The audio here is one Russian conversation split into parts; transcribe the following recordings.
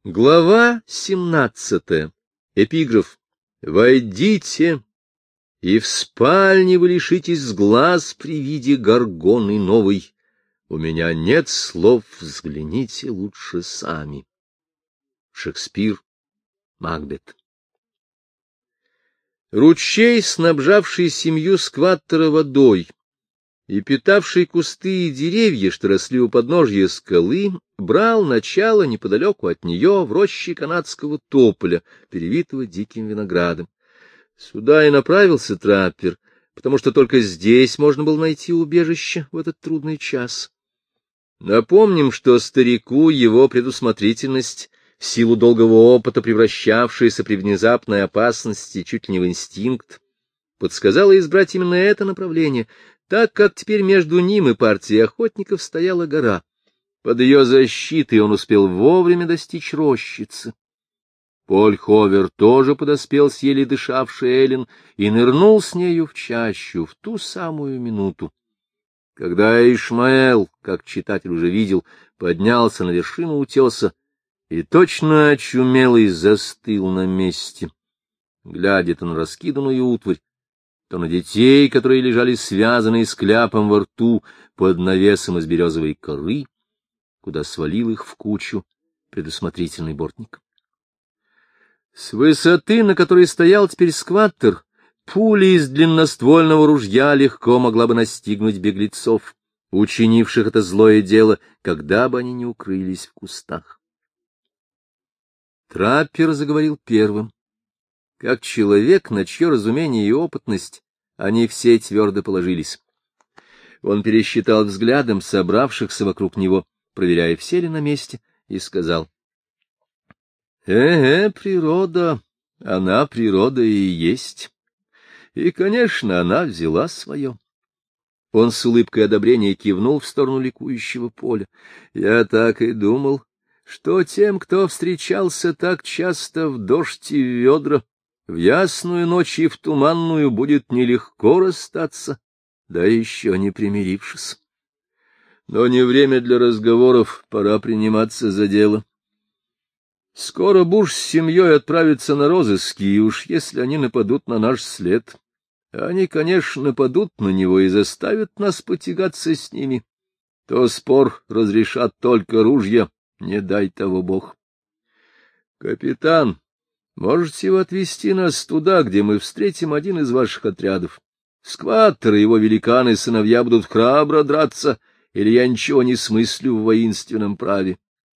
Глава 17. Эпиграф. «Войдите, и в спальне вы лишитесь с глаз при виде горгоны новой. У меня нет слов, взгляните лучше сами». Шекспир. Макбет. Ручей, снабжавший семью скваттера водой и питавший кусты и деревья, что росли у подножья скалы, брал начало неподалеку от нее в роще канадского тополя, перевитого диким виноградом. Сюда и направился траппер, потому что только здесь можно было найти убежище в этот трудный час. Напомним, что старику его предусмотрительность, в силу долгого опыта, превращавшаяся при внезапной опасности чуть ли не в инстинкт, подсказала избрать именно это направление, так как теперь между ним и партией охотников стояла гора. Под ее защитой он успел вовремя достичь рощицы. Поль Ховер тоже подоспел с еле дышавшей Эллен и нырнул с нею в чащу в ту самую минуту, когда Ишмаэл, как читатель уже видел, поднялся на вершину утеса и точно очумелый застыл на месте, глядя то на раскиданную утварь, то на детей, которые лежали связанные с кляпом во рту под навесом из березовой коры, куда свалил их в кучу предусмотрительный бортник. С высоты, на которой стоял теперь скваттер, пуля из длинноствольного ружья легко могла бы настигнуть беглецов, учинивших это злое дело, когда бы они не укрылись в кустах. Траппер заговорил первым. Как человек, на чье разумение и опытность они все твердо положились. Он пересчитал взглядом собравшихся вокруг него, проверяя, все ли на месте, и сказал: природа, она природа и есть. И, конечно, она взяла свое». Он с улыбкой одобрения кивнул в сторону ликующего поля. «Я так и думал, что тем, кто встречался так часто в дождь и в ведра, в ясную ночь и в туманную, будет нелегко расстаться, да еще не примирившись. Но не время для разговоров, пора приниматься за дело. Скоро Буш с семьей отправятся на розыски, и уж если они нападут на наш след, они, конечно, нападут на него и заставят нас потягаться с ними, то спор разрешат только ружья, не дай того Бог. Капитан, можете вы отвезти нас туда, где мы встретим один из ваших отрядов? Скваттер и его великаны-сыновья будут храбро драться, или я ничего не смыслю в воинственном праве?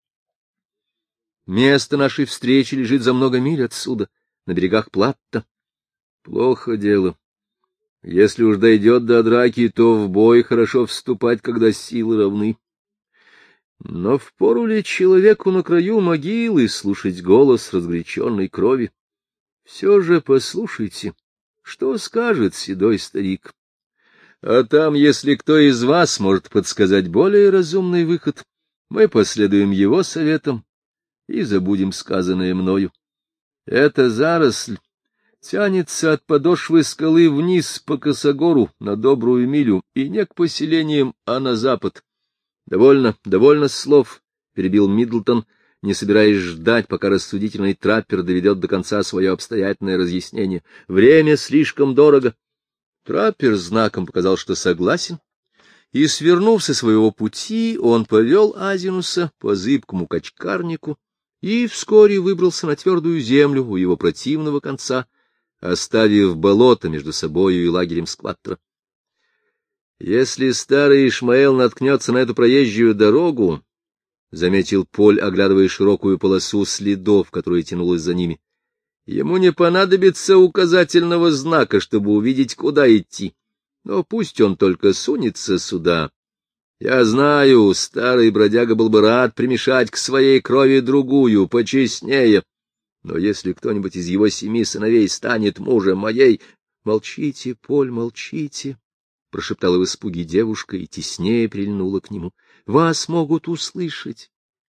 Место нашей встречи лежит за много миль отсюда, на берегах Платта. Плохо дело. Если уж дойдет до драки, то в бой хорошо вступать, когда силы равны. Но впору ли человеку на краю могилы слушать голос разгоряченной крови? Все же послушайте, что скажет седой старик. А там, если кто из вас может подсказать более разумный выход, мы последуем его советам и забудем сказанное мною. Эта заросль тянется от подошвы скалы вниз по косогору на добрую милю, и не к поселениям, а на запад. — Довольно слов, — перебил Миддлтон, не собираясь ждать, пока рассудительный траппер доведет до конца свое обстоятельное разъяснение. — Время слишком дорого. Траппер знаком показал, что согласен, и, свернув со своего пути, он повел Азинуса по зыбкому качкарнику и вскоре выбрался на твердую землю у его противного конца, оставив болото между собою и лагерем скваттера. «Если старый Ишмаэл наткнется на эту проезжую дорогу, — заметил Поль, оглядывая широкую полосу следов, которая тянулась за ними, — ему не понадобится указательного знака, чтобы увидеть, куда идти. Но пусть он только сунется сюда. Я знаю, старый бродяга был бы рад примешать к своей крови другую, почестнее. Но если кто-нибудь из его 7 сыновей станет мужем моей... — Молчите, Поль, молчите, — прошептала в испуге девушка и теснее прильнула к нему. — Вас могут услышать.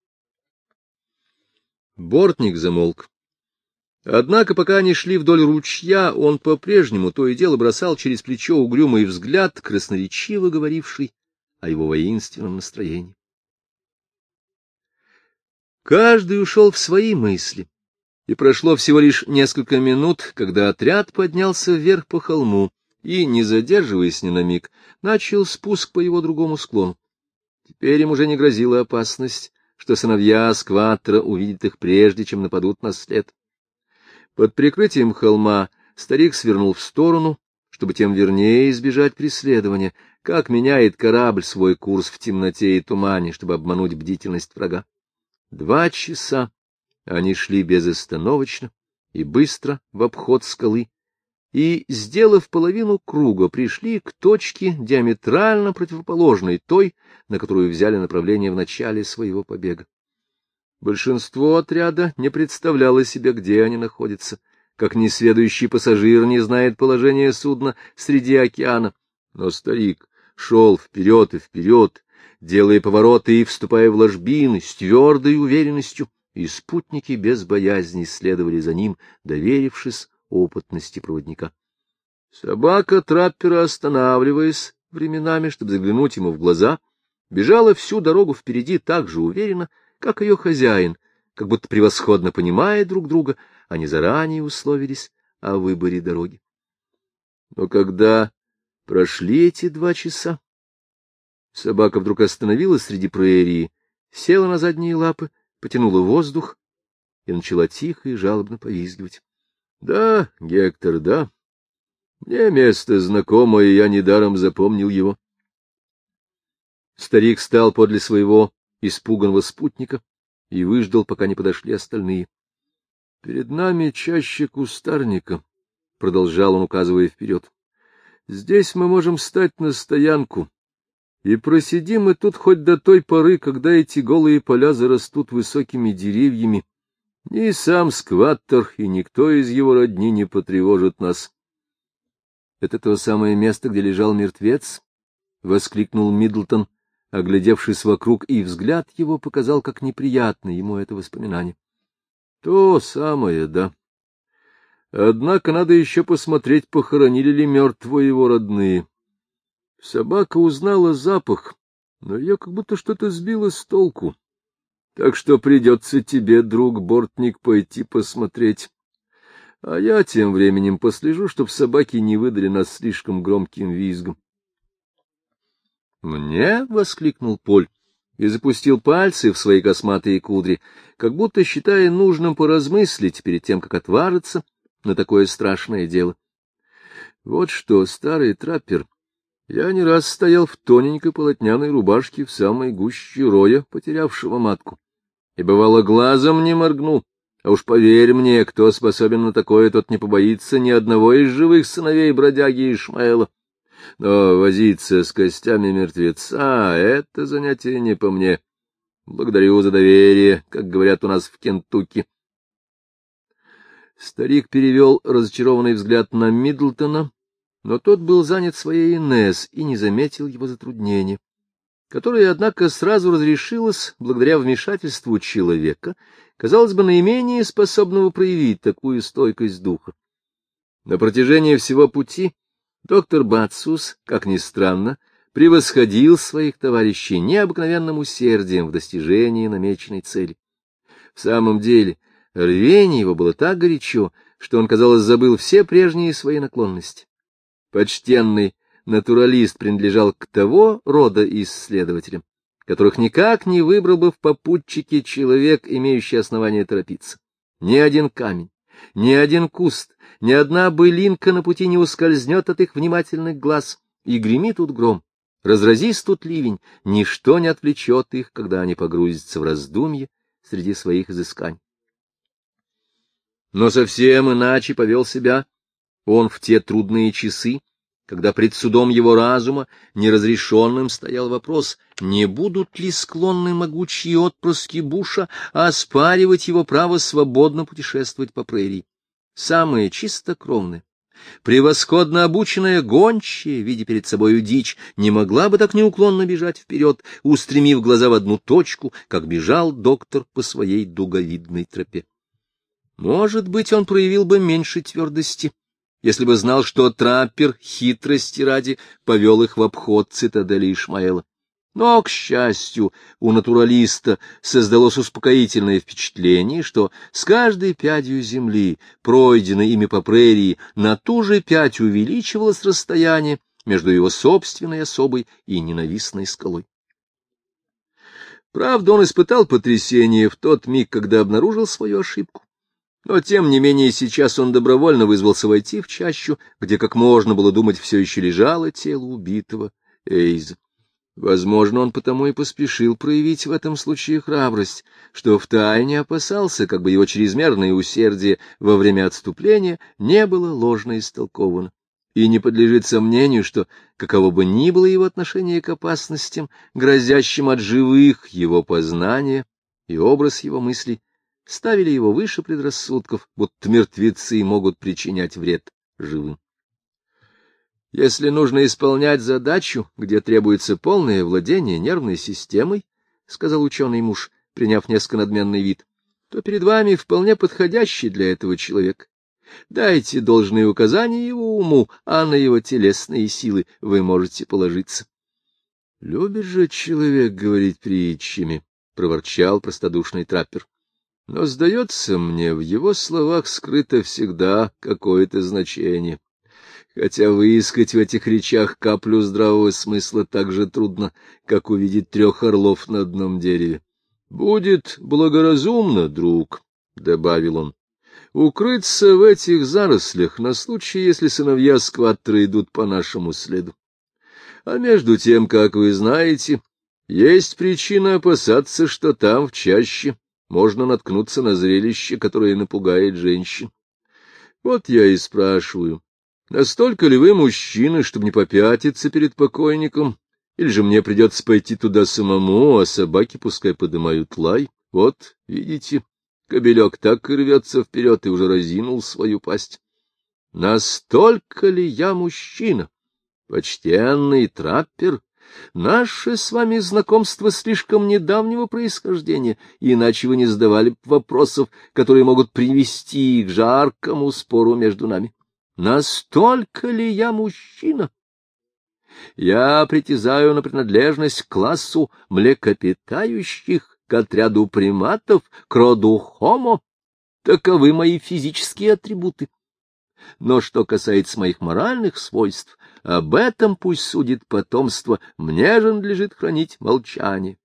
Бортник замолк. Однако, пока они шли вдоль ручья, он по-прежнему то и дело бросал через плечо угрюмый взгляд, красноречиво говоривший о его воинственном настроении. Каждый ушел в свои мысли, и прошло всего лишь несколько минут, когда отряд поднялся вверх по холму и, не задерживаясь ни на миг, начал спуск по его другому склону. Теперь им уже не грозила опасность, что сыновья Скваттера увидят их прежде, чем нападут на след. Под прикрытием холма старик свернул в сторону, чтобы тем вернее избежать преследования, как меняет корабль свой курс в темноте и тумане, чтобы обмануть бдительность врага. 2 часа они шли безостановочно и быстро в обход скалы, и, сделав половину круга, пришли к точке, диаметрально противоположной той, на которую взяли направление в начале своего побега. Большинство отряда не представляло себе, где они находятся, как несведущий пассажир не знает положение судна среди океана. Но старик шел вперед и вперед, делая повороты и вступая в ложбины с твердой уверенностью, и спутники без боязни следовали за ним, доверившись опытности проводника. Собака траппера, останавливаясь временами, чтобы заглянуть ему в глаза, бежала всю дорогу впереди так же уверенно, как ее хозяин, как будто превосходно понимая друг друга, они заранее условились о выборе дороги. Но когда прошли эти 2 часа, собака вдруг остановилась среди прерии, села на задние лапы, потянула воздух и начала тихо и жалобно повизгивать. — Да, Гектор, да. Мне место знакомое, я недаром запомнил его. Старик стал подле своего испуганного спутника и выждал, пока не подошли остальные. — Перед нами чаще кустарника, — продолжал он, указывая вперед. — Здесь мы можем встать на стоянку, и просидим мы тут хоть до той поры, когда эти голые поля зарастут высокими деревьями. Ни сам Скваттер и никто из его родни не потревожит нас. — Это то самое место, где лежал мертвец? — воскликнул Миддлтон, оглядевшись вокруг, и взгляд его показал, как неприятно ему это воспоминание. — То самое, да. Однако надо еще посмотреть, похоронили ли мертвого его родные. Собака узнала запах, но ее как будто что-то сбило с толку. Так что придется тебе, друг Бортник, пойти посмотреть. А я тем временем послежу, чтоб собаки не выдали нас слишком громким визгом. «Мне?» — воскликнул Поль и запустил пальцы в свои косматые кудри, как будто считая нужным поразмыслить перед тем, как отважиться на такое страшное дело. «Вот что, старый траппер, я не раз стоял в тоненькой полотняной рубашке в самой гуще роя, потерявшего матку, и, бывало, глазом не моргну. А уж поверь мне, кто способен на такое, тот не побоится ни одного из живых сыновей бродяги Ишмаэла. Но возиться с костями мертвеца — это занятие не по мне. Благодарю за доверие, как говорят у нас в Кентукки». Старик перевел разочарованный взгляд на Миддлтона, но тот был занят своей Инесс и не заметил его затруднения, которое, однако, сразу разрешилось благодаря вмешательству человека, казалось бы, наименее способного проявить такую стойкость духа. На протяжении всего пути доктор Бацус, как ни странно, превосходил своих товарищей необыкновенным усердием в достижении намеченной цели. В самом деле, рвение его было так горячо, что он, казалось, забыл все прежние свои наклонности. Почтенный натуралист принадлежал к того рода исследователям, которых никак не выбрал бы в попутчике человек, имеющий основание торопиться. Ни один камень, ни один куст, ни одна былинка на пути не ускользнет от их внимательных глаз, и греми тут гром, разразись тут ливень, ничто не отвлечет их, когда они погрузятся в раздумье среди своих изысканий. Но совсем иначе повел себя он в те трудные часы, когда пред судом его разума неразрешенным стоял вопрос, не будут ли склонны могучие отпрыски Буша оспаривать его право свободно путешествовать по прерии. Самые чистокровные, превосходно обученная гончая, видя перед собою дичь, не могла бы так неуклонно бежать вперед, устремив глаза в одну точку, как бежал доктор по своей дуговидной тропе. Может быть, он проявил бы меньше твердости, если бы знал, что траппер хитрости ради повел их в обход цитадели Ишмаэла. Но, к счастью, у натуралиста создалось успокоительное впечатление, что с каждой пядью земли, пройденной ими по прерии, на ту же пядь увеличивалось расстояние между его собственной особой и ненавистной скалой. Правда, он испытал потрясение в тот миг, когда обнаружил свою ошибку. Но, тем не менее, сейчас он добровольно вызвался войти в чащу, где, как можно было думать, все еще лежало тело убитого Эйза. Возможно, он потому и поспешил проявить в этом случае храбрость, что втайне опасался, как бы его чрезмерное усердие во время отступления не было ложно истолковано. И не подлежит сомнению, что, каково бы ни было его отношение к опасностям, грозящим от живых, его познания и образ его мыслей ставили его выше предрассудков, будто мертвецы могут причинять вред живым. Если нужно исполнять задачу, где требуется полное владение нервной системой, — сказал ученый муж, приняв несколько надменный вид, — то перед вами вполне подходящий для этого человек. Дайте должные указания его уму, а на его телесные силы вы можете положиться. — Любит же человек говорить притчами, — проворчал простодушный траппер. — Но, сдается мне, в его словах скрыто всегда какое-то значение. Хотя выискать в этих речах каплю здравого смысла так же трудно, как увидеть 3 орлов на одном дереве. — Будет благоразумно, друг, — добавил он, — укрыться в этих зарослях на случай, если сыновья скваттера идут по нашему следу. А между тем, как вы знаете, есть причина опасаться, что там, в чаще, можно наткнуться на зрелище, которое напугает женщин. Вот я и спрашиваю, настолько ли вы мужчины, чтобы не попятиться перед покойником, или же мне придется пойти туда самому, а собаки пускай подымают лай? Вот, видите, кобелек так и рвется вперед и уже разинул свою пасть. Настолько ли я мужчина? Почтенный траппер, наше с вами знакомство слишком недавнего происхождения, иначе вы не задавали бы вопросов, которые могут привести к жаркому спору между нами. Настолько ли я мужчина? Я притязаю на принадлежность к классу млекопитающих, к отряду приматов, к роду Homo. Таковы мои физические атрибуты. Но что касается моих моральных свойств, об этом пусть судит потомство, мне же надлежит хранить молчание.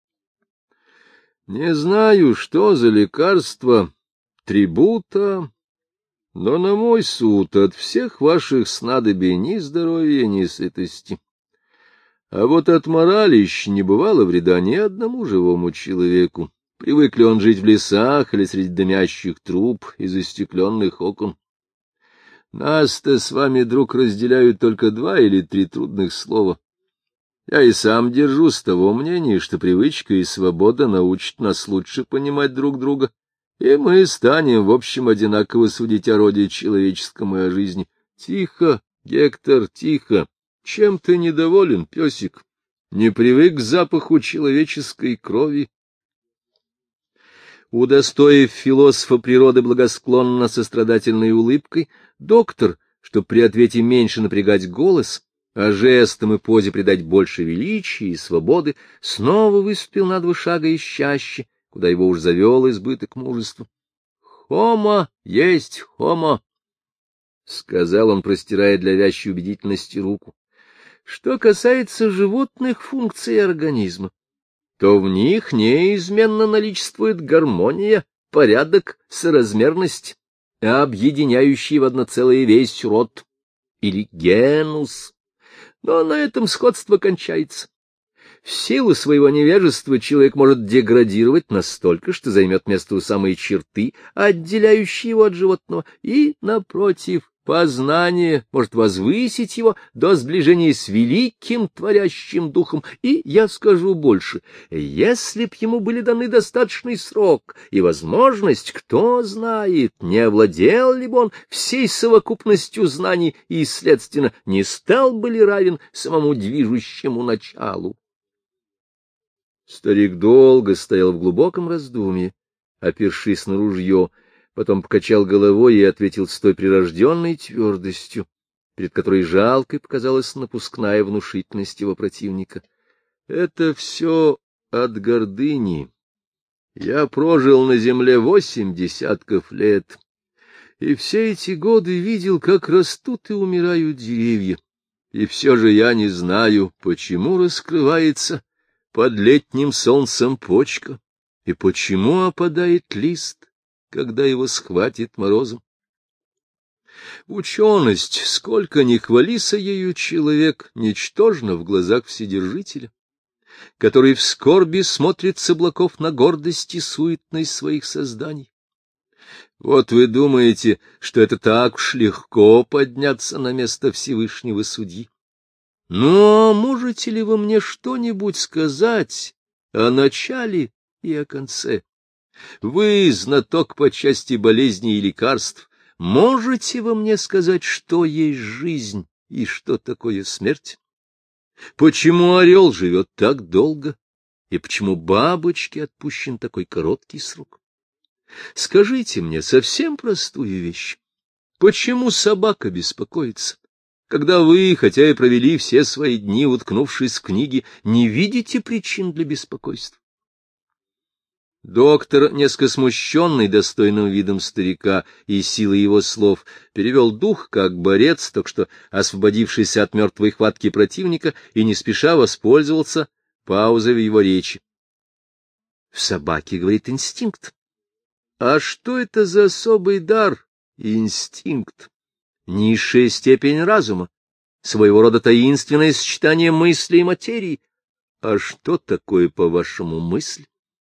Не знаю, что за лекарство, трибута, но на мой суд от всех ваших снадобий ни здоровья, ни сытости. А вот от моралищ не бывало вреда ни одному живому человеку, привык ли он жить в лесах или среди дымящих труб и застекленных окон. Нас-то с вами, друг, разделяют только 2 или 3 трудных слова. Я и сам держусь того мнения, что привычка и свобода научат нас лучше понимать друг друга, и мы станем, в общем, одинаково судить о роде человеческом и о жизни. Тихо, Гектор, тихо. Чем ты недоволен, песик? Не привык к запаху человеческой крови? Удостоив философа природы благосклонно сострадательной улыбкой, доктор, чтобы при ответе меньше напрягать голос, а жестам и позе придать больше величия и свободы, снова выступил на 2 шага из чащи, куда его уж завел избыток мужества. — Хомо есть хомо, — сказал он, простирая для вящей убедительности руку. — Что касается животных функций организма, то в них неизменно наличествует гармония, порядок, соразмерность, объединяющий в одно целое весь род, или генус. Но на этом сходство кончается. В силу своего невежества человек может деградировать настолько, что займет место у самой черты, отделяющей его от животного, и, напротив, познание может возвысить его до сближения с великим творящим духом. И я скажу больше, если б ему были даны достаточный срок и возможность, кто знает, не овладел ли бы он всей совокупностью знаний и, следственно, не стал бы ли равен самому движущему началу. Старик долго стоял в глубоком раздумье, опершись на ружье, потом покачал головой и ответил с той прирожденной твердостью, перед которой жалкой показалась напускная внушительность его противника. Это все от гордыни. Я прожил на земле 8 десятков лет, и все эти годы видел, как растут и умирают деревья. И все же я не знаю, почему раскрывается под летним солнцем почка, и почему опадает лист, когда его схватит морозом. Ученость, сколько ни хвалися ею человек, ничтожна в глазах Вседержителя, который в скорби смотрит с облаков на гордость и суетность своих созданий. Вот вы думаете, что это так уж легко подняться на место Всевышнего Судьи? Ну, а можете ли вы мне что-нибудь сказать о начале и о конце? Вы, знаток по части болезней и лекарств, можете вы мне сказать, что есть жизнь и что такое смерть? Почему орел живет так долго, и почему бабочке отпущен такой короткий срок? Скажите мне совсем простую вещь. Почему собака беспокоится, когда вы, хотя и провели все свои дни, уткнувшись в книги, не видите причин для беспокойства? Доктор, несколько смущенный достойным видом старика и силой его слов, перевел дух, как борец, только что освободившийся от мертвой хватки противника, и не спеша воспользовался паузой в его речи. В собаке, говорит, инстинкт. А что это за особый дар, инстинкт? Низшая степень разума, своего рода таинственное сочетание мысли и материи. А что такое, по-вашему, мысль?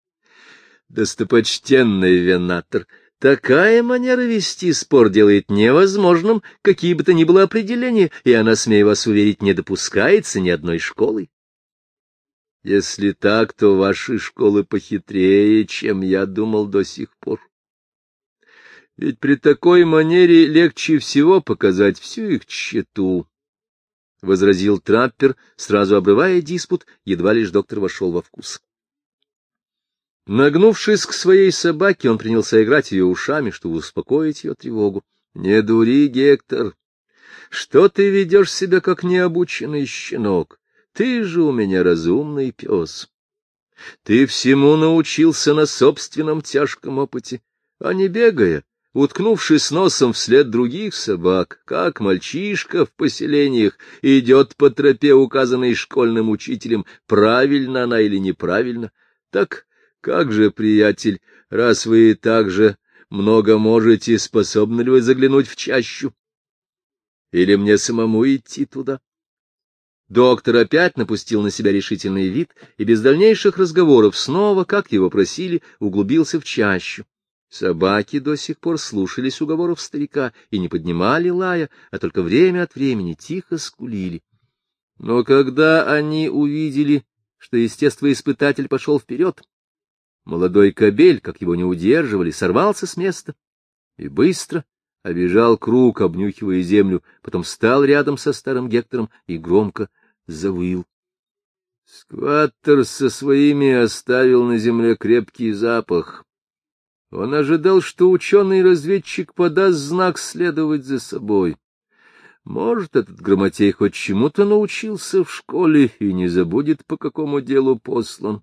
Достопочтенный Венатор, такая манера вести спор делает невозможным какие бы то ни было определения, и она, смею вас уверить, не допускается ни одной школой. Если так, то ваши школы похитрее, чем я думал до сих пор. Ведь при такой манере легче всего показать всю их тщету, — возразил траппер, сразу обрывая диспут, едва лишь доктор вошел во вкус. Нагнувшись к своей собаке, он принялся играть ее ушами, чтобы успокоить ее тревогу. — Не дури, Гектор, что ты ведешь себя, как необученный щенок? Ты же у меня разумный пес. Ты всему научился на собственном тяжком опыте, а не бегая, уткнувшись носом вслед других собак, как мальчишка в поселениях идет по тропе, указанной школьным учителем, правильно она или неправильно. Так как же, приятель, раз вы так же много можете, способны ли вы заглянуть в чащу? Или мне самому идти туда? Доктор опять напустил на себя решительный вид и без дальнейших разговоров снова, как его просили, углубился в чащу. Собаки до сих пор слушались уговоров старика и не поднимали лая, а только время от времени тихо скулили. Но когда они увидели, что естествоиспытатель пошел вперед, молодой кобель, как его не удерживали, сорвался с места и быстро обежал круг, обнюхивая землю, потом встал рядом со старым Гектором и громко завыл. Скваттер со своими оставил на земле крепкий запах. Он ожидал, что ученый-разведчик подаст знак следовать за собой. Может, этот грамотей хоть чему-то научился в школе и не забудет, по какому делу послан.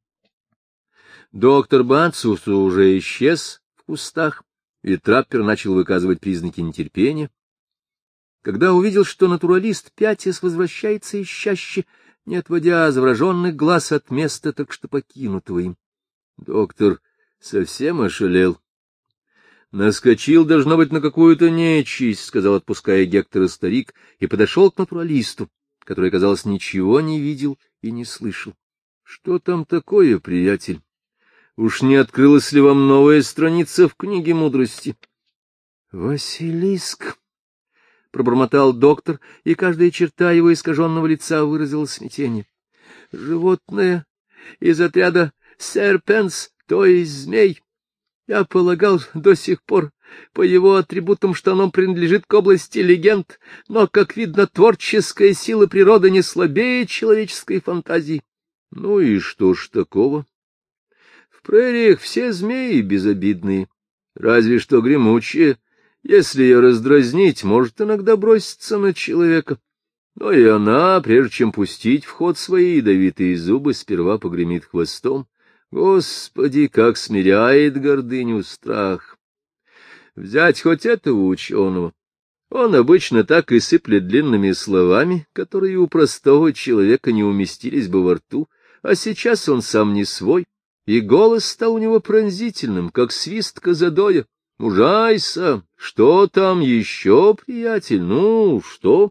Доктор Бацус уже исчез в кустах, и траппер начал выказывать признаки нетерпения. Когда увидел, что натуралист пятясь возвращается из чащи, не отводя завороженных глаз от места, только что покинутого им, доктор совсем ошалел. Наскочил, должно быть, на какую-то нечисть, — сказал, отпуская Гектора старик, и подошел к натуралисту, который, казалось, ничего не видел и не слышал. — Что там такое, приятель? Уж не открылась ли вам новая страница в книге мудрости? — Василиск! — пробормотал доктор, и каждая черта его искаженного лица выразила смятение. — Животное из отряда серпенс, то есть змей. Я полагал до сих пор по его атрибутам, что оно принадлежит к области легенд, но, как видно, творческая сила природы не слабее человеческой фантазии. Ну и что ж такого? В прериях все змеи безобидные, разве что гремучие. Если ее раздразнить, может иногда броситься на человека. Но и она, прежде чем пустить в ход свои ядовитые зубы, сперва погремит хвостом. Господи, как смиряет гордыню страх! Взять хоть этого ученого. Он обычно так и сыплет длинными словами, которые у простого человека не уместились бы во рту, а сейчас он сам не свой, и голос стал у него пронзительным, как свист козадоя. Мужайся! Что там еще, приятель? Ну, что?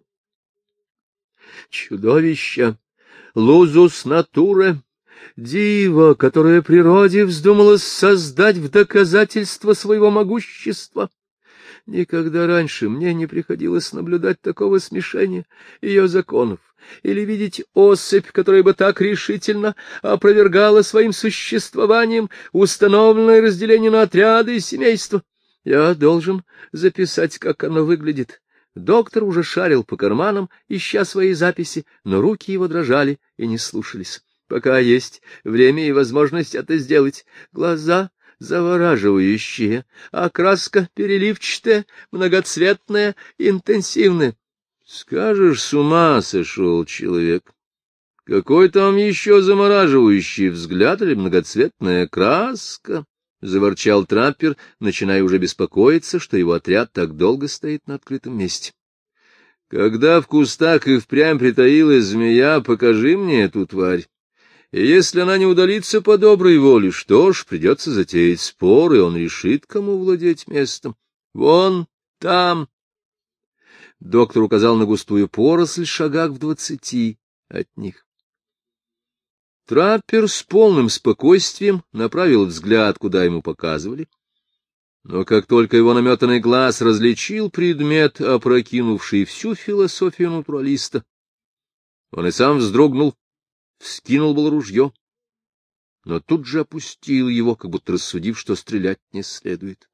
Чудовище! Лузус натуре! Диво, которое природе вздумалось создать в доказательство своего могущества! Никогда раньше мне не приходилось наблюдать такого смешения ее законов или видеть особь, которая бы так решительно опровергала своим существованием установленное разделение на отряды и семейства. Я должен записать, как оно выглядит. Доктор уже шарил по карманам, ища свои записи, но руки его дрожали и не слушались. Пока есть время и возможность это сделать. Глаза завораживающие, окраска переливчатая, многоцветная, интенсивная. Скажешь, с ума сошел человек. Какой там еще замораживающий взгляд или многоцветная краска? — заворчал траппер, начиная уже беспокоиться, что его отряд так долго стоит на открытом месте. — Когда в кустах и впрямь притаилась змея, покажи мне эту тварь. И если она не удалится по доброй воле, что ж, придется затеять спор, и он решит, кому владеть местом. Вон там. Доктор указал на густую поросль шагах в 20 от них. Траппер с полным спокойствием направил взгляд, куда ему показывали. Но как только его наметанный глаз различил предмет, опрокинувший всю философию натуралиста, он и сам вздрогнул, вскинул было ружье, но тут же опустил его, как будто рассудив, что стрелять не следует.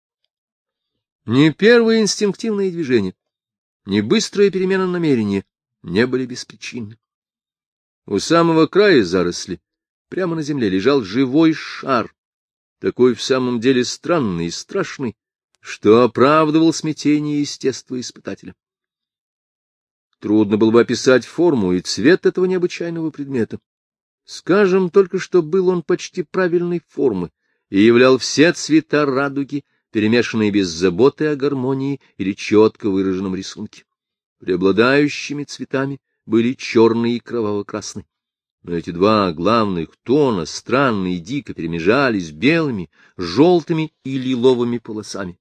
Ни первые инстинктивные движения, ни быстрая перемена намерения не были беспричинны. У самого края заросли, прямо на земле, лежал живой шар, такой в самом деле странный и страшный, что оправдывал смятение естествоиспытателя. Трудно было бы описать форму и цвет этого необычайного предмета. Скажем только, что был он почти правильной формы и являл все цвета радуги, перемешанные без заботы о гармонии или четко выраженном рисунке. Преобладающими цветами были черный и кроваво-красный. Но эти два главных тона странно и дико перемежались белыми, желтыми и лиловыми полосами.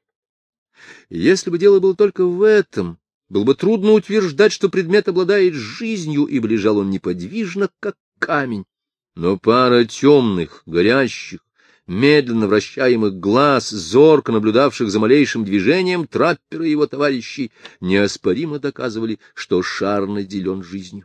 И если бы дело было только в этом, было бы трудно утверждать, что предмет обладает жизнью, ибо лежал он неподвижно, как камень. Но пара темных, горящих, медленно вращаемых глаз, зорко наблюдавших за малейшим движением траппера и его товарищей, неоспоримо доказывали, что шар наделен жизнью.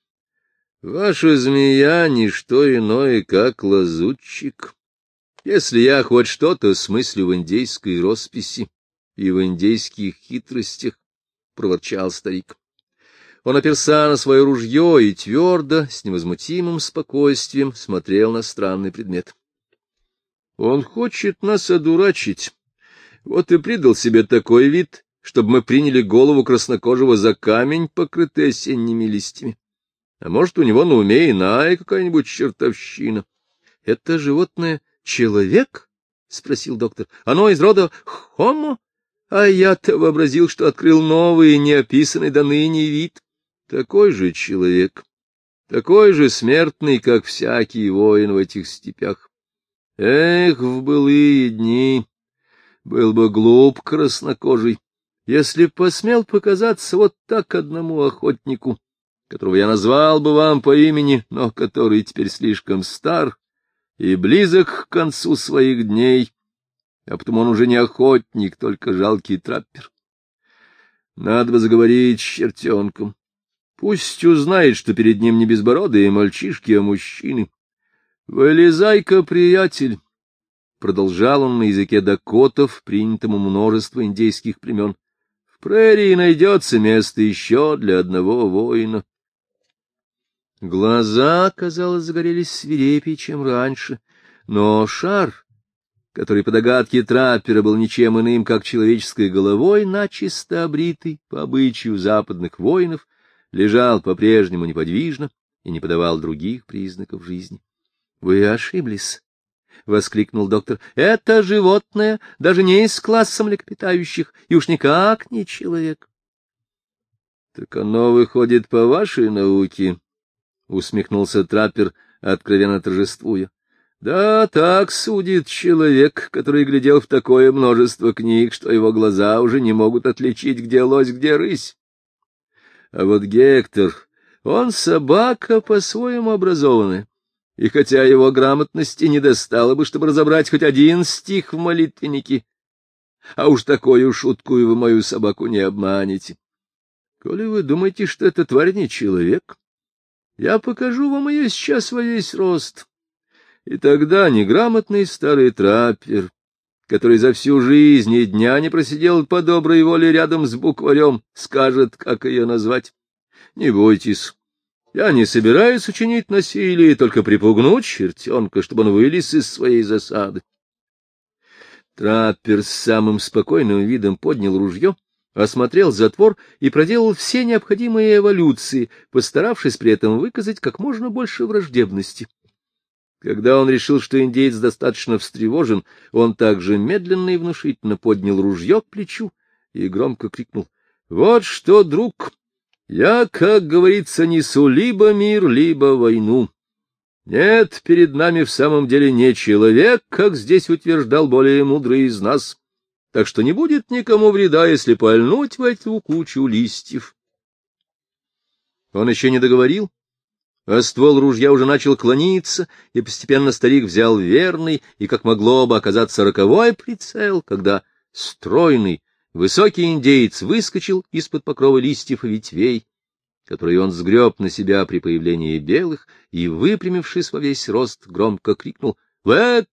Ваша змея — ничто иное, как лазутчик. Если я хоть что-то смыслю в индейской росписи и в индейских хитростях, — проворчал старик. Он оперся на свое ружье и твердо, с невозмутимым спокойствием смотрел на странный предмет. Он хочет нас одурачить. Вот и придал себе такой вид, чтобы мы приняли голову краснокожего за камень, покрытый осенними листьями. А может, у него на уме иная какая-нибудь чертовщина. — Это животное человек? — спросил доктор. — Оно из рода Homo? А я-то вообразил, что открыл новый, неописанный до ныне вид. Такой же человек, такой же смертный, как всякий воин в этих степях. Эх, в былые дни был бы глуп краснокожий, если б посмел показаться вот так одному охотнику, которого я назвал бы вам по имени, но который теперь слишком стар и близок к концу своих дней, а потому он уже не охотник, только жалкий траппер. Надо бы заговорить с чертенком. Пусть узнает, что перед ним не безбородые мальчишки, а мужчины. — Вылезай-ка, приятель! — продолжал он на языке дакотов, принятому множество индейских племен. — В прерии найдется место еще для одного воина. Глаза, казалось, загорелись свирепее, чем раньше, но шар, который по догадке траппера был ничем иным, как человеческой головой, начисто обритый по обычаю западных воинов, лежал по-прежнему неподвижно и не подавал других признаков жизни. — Вы ошиблись, — воскликнул доктор. — Это животное даже не из класса млекопитающих, и уж никак не человек. — Так оно выходит по вашей науке, — усмехнулся траппер, откровенно торжествуя. — Да, так судит человек, который глядел в такое множество книг, что его глаза уже не могут отличить, где лось, где рысь. А вот Гектор, он собака по-своему образованная, и хотя его грамотности не достало бы, чтобы разобрать хоть один стих в молитвеннике, а уж такую шутку и вы мою собаку не обманете. Коли вы думаете, что эта тварь не человек, я покажу вам ее сейчас во весь рост. И тогда неграмотный старый траппер, который за всю жизнь и дня не просидел по доброй воле рядом с букварем, скажет, как ее назвать. Не бойтесь, я не собираюсь учинить насилие, только припугнуть чертенка, чтобы он вылез из своей засады. Траппер с самым спокойным видом поднял ружье, осмотрел затвор и проделал все необходимые эволюции, постаравшись при этом выказать как можно больше враждебности. Когда он решил, что индеец достаточно встревожен, он также медленно и внушительно поднял ружье к плечу и громко крикнул: — Вот что, друг, я, как говорится, несу либо мир, либо войну. Нет, перед нами в самом деле не человек, как здесь утверждал более мудрый из нас. Так что не будет никому вреда, если пальнуть в эту кучу листьев. Он еще не договорил, а ствол ружья уже начал клониться, и постепенно старик взял верный и, как могло бы оказаться, роковой прицел, когда стройный, высокий индеец выскочил из-под покрова листьев и ветвей, которые он сгреб на себя при появлении белых, и, выпрямившись во весь рост, громко крикнул: — Век!